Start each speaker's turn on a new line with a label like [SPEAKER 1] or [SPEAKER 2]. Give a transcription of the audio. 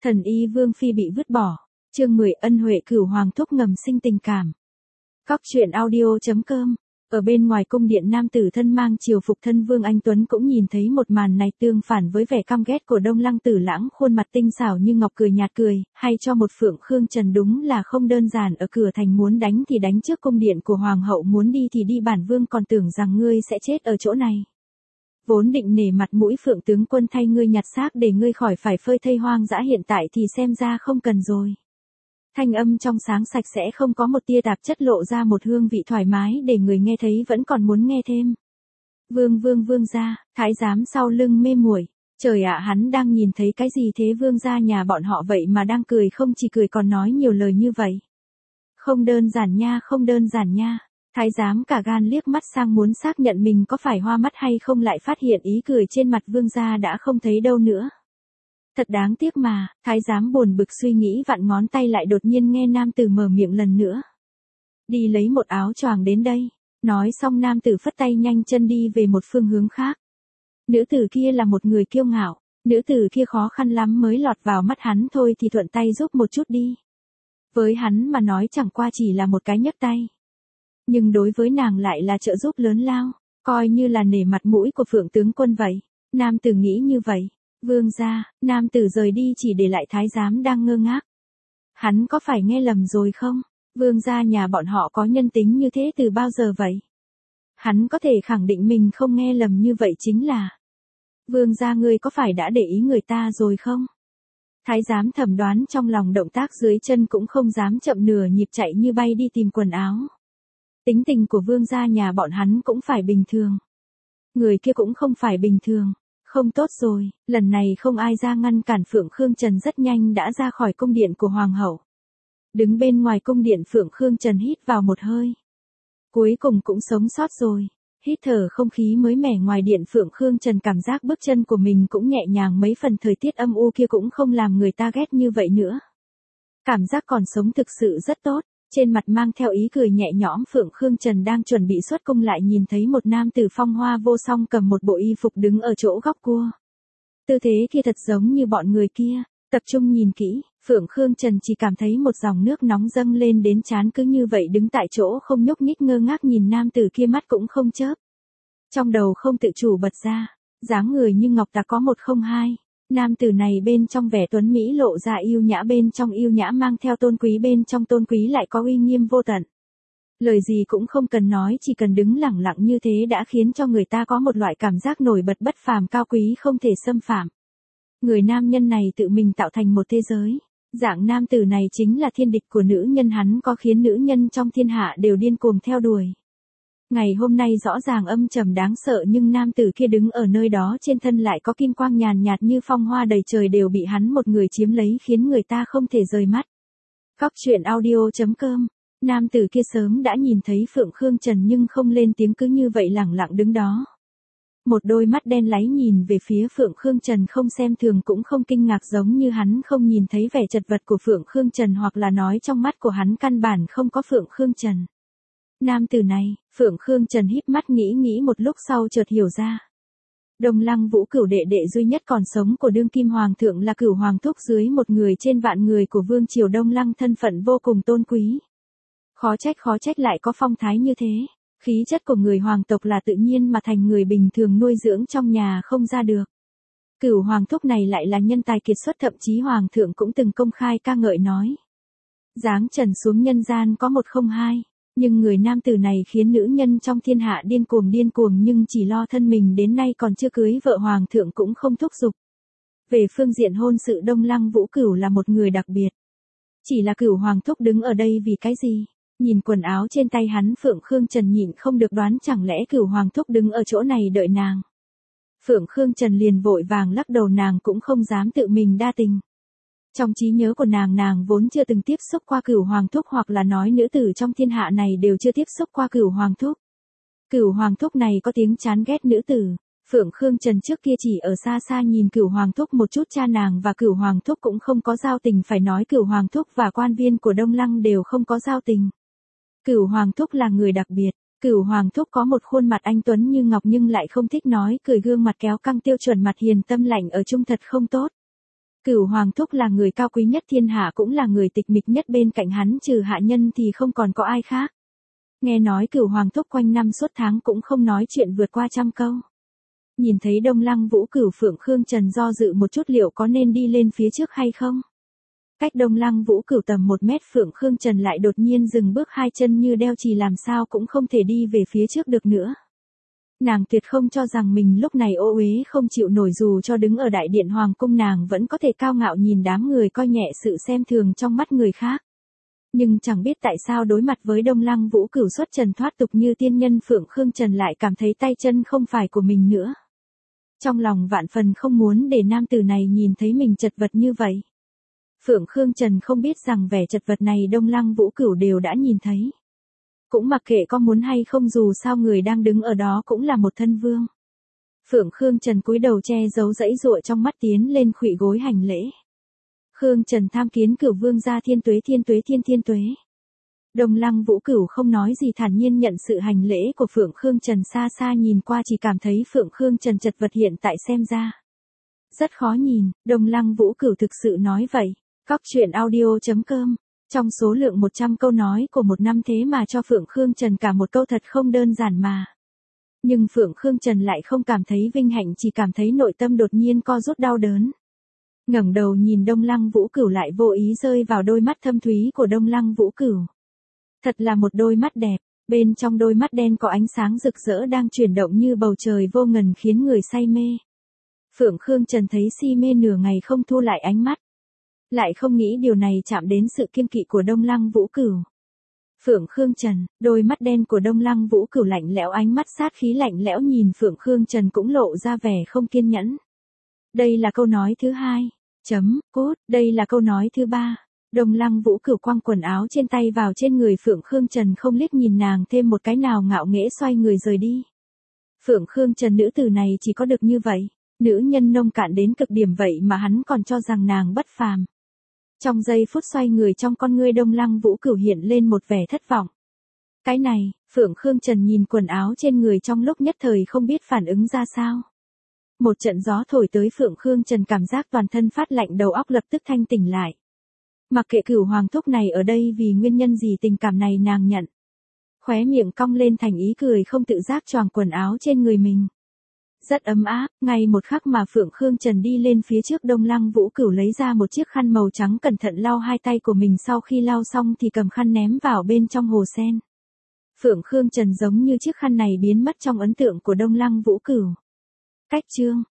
[SPEAKER 1] Thần y Vương Phi bị vứt bỏ. Chương 10 ân huệ cửu hoàng thúc ngầm sinh tình cảm. Cóc truyện audio.com. Ở bên ngoài cung điện nam tử thân mang triều phục thân Vương Anh Tuấn cũng nhìn thấy một màn này, tương phản với vẻ căm ghét của Đông Lăng Tử Lãng, khuôn mặt tinh xảo như ngọc cười nhạt cười, hay cho một Phượng Khương Trần đúng là không đơn giản. Ở cửa thành muốn đánh thì đánh trước cung điện của hoàng hậu, muốn đi thì đi, bản vương còn tưởng rằng ngươi sẽ chết ở chỗ này. Vốn định nể mặt mũi Phượng tướng quân thay ngươi nhặt xác để ngươi khỏi phải phơi thây hoang dã, hiện tại thì xem ra không cần rồi. Thanh âm trong sáng sạch sẽ, không có một tia tạp chất, lộ ra một hương vị thoải mái để người nghe thấy vẫn còn muốn nghe thêm. Vương gia, thái giám sau lưng mê muội. Trời ạ, hắn đang nhìn thấy cái gì thế? Vương gia nhà bọn họ vậy mà đang cười, không chỉ cười còn nói nhiều lời như vậy. Không đơn giản nha, không đơn giản nha. Thái giám cả gan liếc mắt sang muốn xác nhận mình có phải hoa mắt hay không, lại phát hiện ý cười trên mặt vương gia đã không thấy đâu nữa. Thật đáng tiếc mà, thái giám buồn bực suy nghĩ vặn ngón tay, lại đột nhiên nghe nam tử mở miệng lần nữa. Đi lấy một áo choàng đến đây. Nói xong nam tử phất tay nhanh chân đi về một phương hướng khác. Nữ tử kia là một người kiêu ngạo, nữ tử kia khó khăn lắm mới lọt vào mắt hắn thôi thì thuận tay giúp một chút đi. Với hắn mà nói chẳng qua chỉ là một cái nhấc tay. Nhưng đối với nàng lại là trợ giúp lớn lao, coi như là nể mặt mũi của Phượng tướng quân vậy. Nam tử nghĩ như vậy. Vương gia, nam tử rời đi chỉ để lại thái giám đang ngơ ngác. Hắn có phải nghe lầm rồi không? Vương gia nhà bọn họ có nhân tính như thế từ bao giờ vậy? Hắn có thể khẳng định mình không nghe lầm như vậy chính là. Vương gia, ngươi có phải đã để ý người ta rồi không? Thái giám thẩm đoán trong lòng, động tác dưới chân cũng không dám chậm nửa nhịp, chạy như bay đi tìm quần áo. Tính tình của vương gia nhà bọn hắn cũng phải bình thường. Người kia cũng không phải bình thường. Không tốt rồi, lần này không ai ra ngăn cản Phượng Khương Trần, rất nhanh đã ra khỏi cung điện của hoàng hậu. Đứng bên ngoài cung điện, Phượng Khương Trần hít vào một hơi. Cuối cùng cũng sống sót rồi. Hít thở không khí mới mẻ ngoài điện, Phượng Khương Trần cảm giác bước chân của mình cũng nhẹ nhàng mấy phần, thời tiết âm u kia cũng không làm người ta ghét như vậy nữa. Cảm giác còn sống thực sự rất tốt. Trên mặt mang theo ý cười nhẹ nhõm, Phượng Khương Trần đang chuẩn bị xuất cung lại nhìn thấy một nam tử phong hoa vô song cầm một bộ y phục đứng ở chỗ góc cua. Tư thế kia thật giống như bọn người kia. Tập trung nhìn kỹ, Phượng Khương Trần chỉ cảm thấy một dòng nước nóng dâng lên đến trán, cứ như vậy đứng tại chỗ không nhúc nhích, ngơ ngác nhìn nam tử kia, mắt cũng không chớp. Trong đầu không tự chủ bật ra, dáng người như ngọc ta có 102. Nam tử này bên trong vẻ tuấn mỹ lộ ra yêu nhã, bên trong yêu nhã mang theo tôn quý, bên trong tôn quý lại có uy nghiêm vô tận. Lời gì cũng không cần nói, chỉ cần đứng lẳng lặng như thế đã khiến cho người ta có một loại cảm giác nổi bật, bất phàm, cao quý, không thể xâm phạm. Người nam nhân này tự mình tạo thành một thế giới. Dạng nam tử này chính là thiên địch của nữ nhân, hắn có khiến nữ nhân trong thiên hạ đều điên cuồng theo đuổi. Ngày hôm nay rõ ràng âm trầm đáng sợ, nhưng nam tử kia đứng ở nơi đó, trên thân lại có kim quang nhàn nhạt như phong hoa đầy trời, đều bị hắn một người chiếm lấy, khiến người ta không thể rời mắt. Cóc truyện audio.com. Nam tử kia sớm đã nhìn thấy Phượng Khương Trần nhưng không lên tiếng, cứ như vậy lẳng lặng đứng đó. Một đôi mắt đen láy nhìn về phía Phượng Khương Trần, không xem thường cũng không kinh ngạc, giống như hắn không nhìn thấy vẻ chật vật của Phượng Khương Trần, hoặc là nói trong mắt của hắn căn bản không có Phượng Khương Trần. Nam tử này, Phượng Khương Trần híp mắt nghĩ một lúc sau chợt hiểu ra. Đông Lăng Vũ Cửu đệ đệ duy nhất còn sống của đương kim hoàng thượng là Cửu Hoàng thúc, dưới một người trên vạn người của vương triều Đông Lăng, thân phận vô cùng tôn quý. Khó trách lại có phong thái như thế. Khí chất của người hoàng tộc là tự nhiên mà thành người bình thường nuôi dưỡng trong nhà không ra được. Cửu Hoàng thúc này lại là nhân tài kiệt xuất, thậm chí hoàng thượng cũng từng công khai ca ngợi nói. Giáng trần xuống nhân gian có 102. Nhưng người nam tử này khiến nữ nhân trong thiên hạ điên cuồng, nhưng chỉ lo thân mình, đến nay còn chưa cưới vợ, hoàng thượng cũng không thúc giục. Về phương diện hôn sự, Đông Lăng Vũ Cửu là một người đặc biệt. Chỉ là Cửu Hoàng thúc đứng ở đây vì cái gì? Nhìn quần áo trên tay hắn, Phượng Khương Trần nhịn không được đoán, chẳng lẽ Cửu Hoàng thúc đứng ở chỗ này đợi nàng? Phượng Khương Trần liền vội vàng lắc đầu, nàng cũng không dám tự mình đa tình. Trong trí nhớ của nàng vốn chưa từng tiếp xúc qua Cửu Hoàng thúc, hoặc là nói nữ tử trong thiên hạ này đều chưa tiếp xúc qua Cửu Hoàng thúc. Cửu Hoàng thúc này có tiếng chán ghét nữ tử. Phượng Khương Trần trước kia chỉ ở xa xa nhìn Cửu Hoàng thúc một chút, cha nàng và Cửu Hoàng thúc cũng không có giao tình, phải nói Cửu Hoàng thúc và quan viên của Đông Lăng đều không có giao tình. Cửu Hoàng thúc là người đặc biệt. Cửu Hoàng thúc có một khuôn mặt anh tuấn như ngọc, nhưng lại không thích nói cười, gương mặt kéo căng, tiêu chuẩn mặt hiền tâm lạnh ở chung thật không tốt. Cửu Hoàng Thúc là người cao quý nhất thiên hạ cũng là người tịch mịch nhất, bên cạnh hắn trừ hạ nhân thì không còn có ai khác. Nghe nói Cửu Hoàng Thúc quanh năm suốt tháng cũng không nói chuyện vượt qua 100 câu. Nhìn thấy Đông Lăng Vũ Cửu, Phượng Khương Trần do dự một chút liệu có nên đi lên phía trước hay không. Cách Đông Lăng Vũ Cửu tầm 1 mét, Phượng Khương Trần lại đột nhiên dừng bước, hai chân như đeo chì làm sao cũng không thể đi về phía trước được nữa. Nàng tuyệt không cho rằng mình lúc này ô uế không chịu nổi, dù cho đứng ở đại điện hoàng cung nàng vẫn có thể cao ngạo nhìn đám người coi nhẹ sự xem thường trong mắt người khác. Nhưng chẳng biết tại sao đối mặt với Đông Lăng Vũ Cửu xuất trần thoát tục như tiên nhân, Phượng Khương Trần lại cảm thấy tay chân không phải của mình nữa. Trong lòng vạn phần không muốn để nam tử này nhìn thấy mình chật vật như vậy. Phượng Khương Trần không biết rằng vẻ chật vật này Đông Lăng Vũ Cửu đều đã nhìn thấy. Cũng mặc kệ có muốn hay không, dù sao người đang đứng ở đó cũng là một thân vương. Phượng Khương Trần cúi đầu che giấu dãy dụa trong mắt, tiến lên khuỵu gối hành lễ. Khương Trần tham kiến Cửu vương gia, thiên tuế thiên tuế thiên tuế. Đông Lăng Vũ Cửu không nói gì, thản nhiên nhận sự hành lễ của Phượng Khương Trần, xa xa nhìn qua chỉ cảm thấy Phượng Khương Trần chật vật, hiện tại xem ra rất khó nhìn. Đông Lăng Vũ Cửu thực sự nói vậy. Cóc truyện audio.com. Trong số lượng 100 câu nói của một năm thế mà cho Phượng Khương Trần cả một câu thật không đơn giản mà. Nhưng Phượng Khương Trần lại không cảm thấy vinh hạnh, chỉ cảm thấy nội tâm đột nhiên co rút đau đớn. Ngẩng đầu nhìn Đông Lăng Vũ Cửu, lại vô ý rơi vào đôi mắt thâm thúy của Đông Lăng Vũ Cửu. Thật là một đôi mắt đẹp, bên trong đôi mắt đen có ánh sáng rực rỡ đang chuyển động như bầu trời vô ngần, khiến người say mê. Phượng Khương Trần thấy si mê nửa ngày không thu lại ánh mắt. Lại không nghĩ điều này chạm đến sự kiêng kỵ của Đông Lăng Vũ Cửu. Phượng Khương Trần, đôi mắt đen của Đông Lăng Vũ Cửu lạnh lẽo, ánh mắt sát khí lạnh lẽo nhìn Phượng Khương Trần cũng lộ ra vẻ không kiên nhẫn. Đây là câu nói thứ 2. Cốt, đây là câu nói thứ 3. Đông Lăng Vũ Cửu quăng quần áo trên tay vào trên người Phượng Khương Trần, không liếc nhìn nàng thêm một cái nào, ngạo nghễ xoay người rời đi. Phượng Khương Trần, nữ tử này chỉ có được như vậy, nữ nhân nông cạn đến cực điểm vậy mà hắn còn cho rằng nàng bất phàm. Trong giây phút xoay người, trong con ngươi Đông Lăng Vũ Cửu hiện lên một vẻ thất vọng. Cái này, Phượng Khương Trần nhìn quần áo trên người trong lúc nhất thời không biết phản ứng ra sao. Một trận gió thổi tới, Phượng Khương Trần cảm giác toàn thân phát lạnh, đầu óc lập tức thanh tỉnh lại. Mặc kệ Cửu Hoàng Thúc này ở đây vì nguyên nhân gì, tình cảm này nàng nhận. Khóe miệng cong lên thành ý cười, không tự giác choàng quần áo trên người mình. Rất ấm áp. Ngay một khắc mà Phượng Khương Trần đi lên phía trước, Đông Lăng Vũ Cửu lấy ra một chiếc khăn màu trắng, cẩn thận lau hai tay của mình, sau khi lau xong thì cầm khăn ném vào bên trong hồ sen. Phượng Khương Trần giống như chiếc khăn này biến mất trong ấn tượng của Đông Lăng Vũ Cửu. Cách chương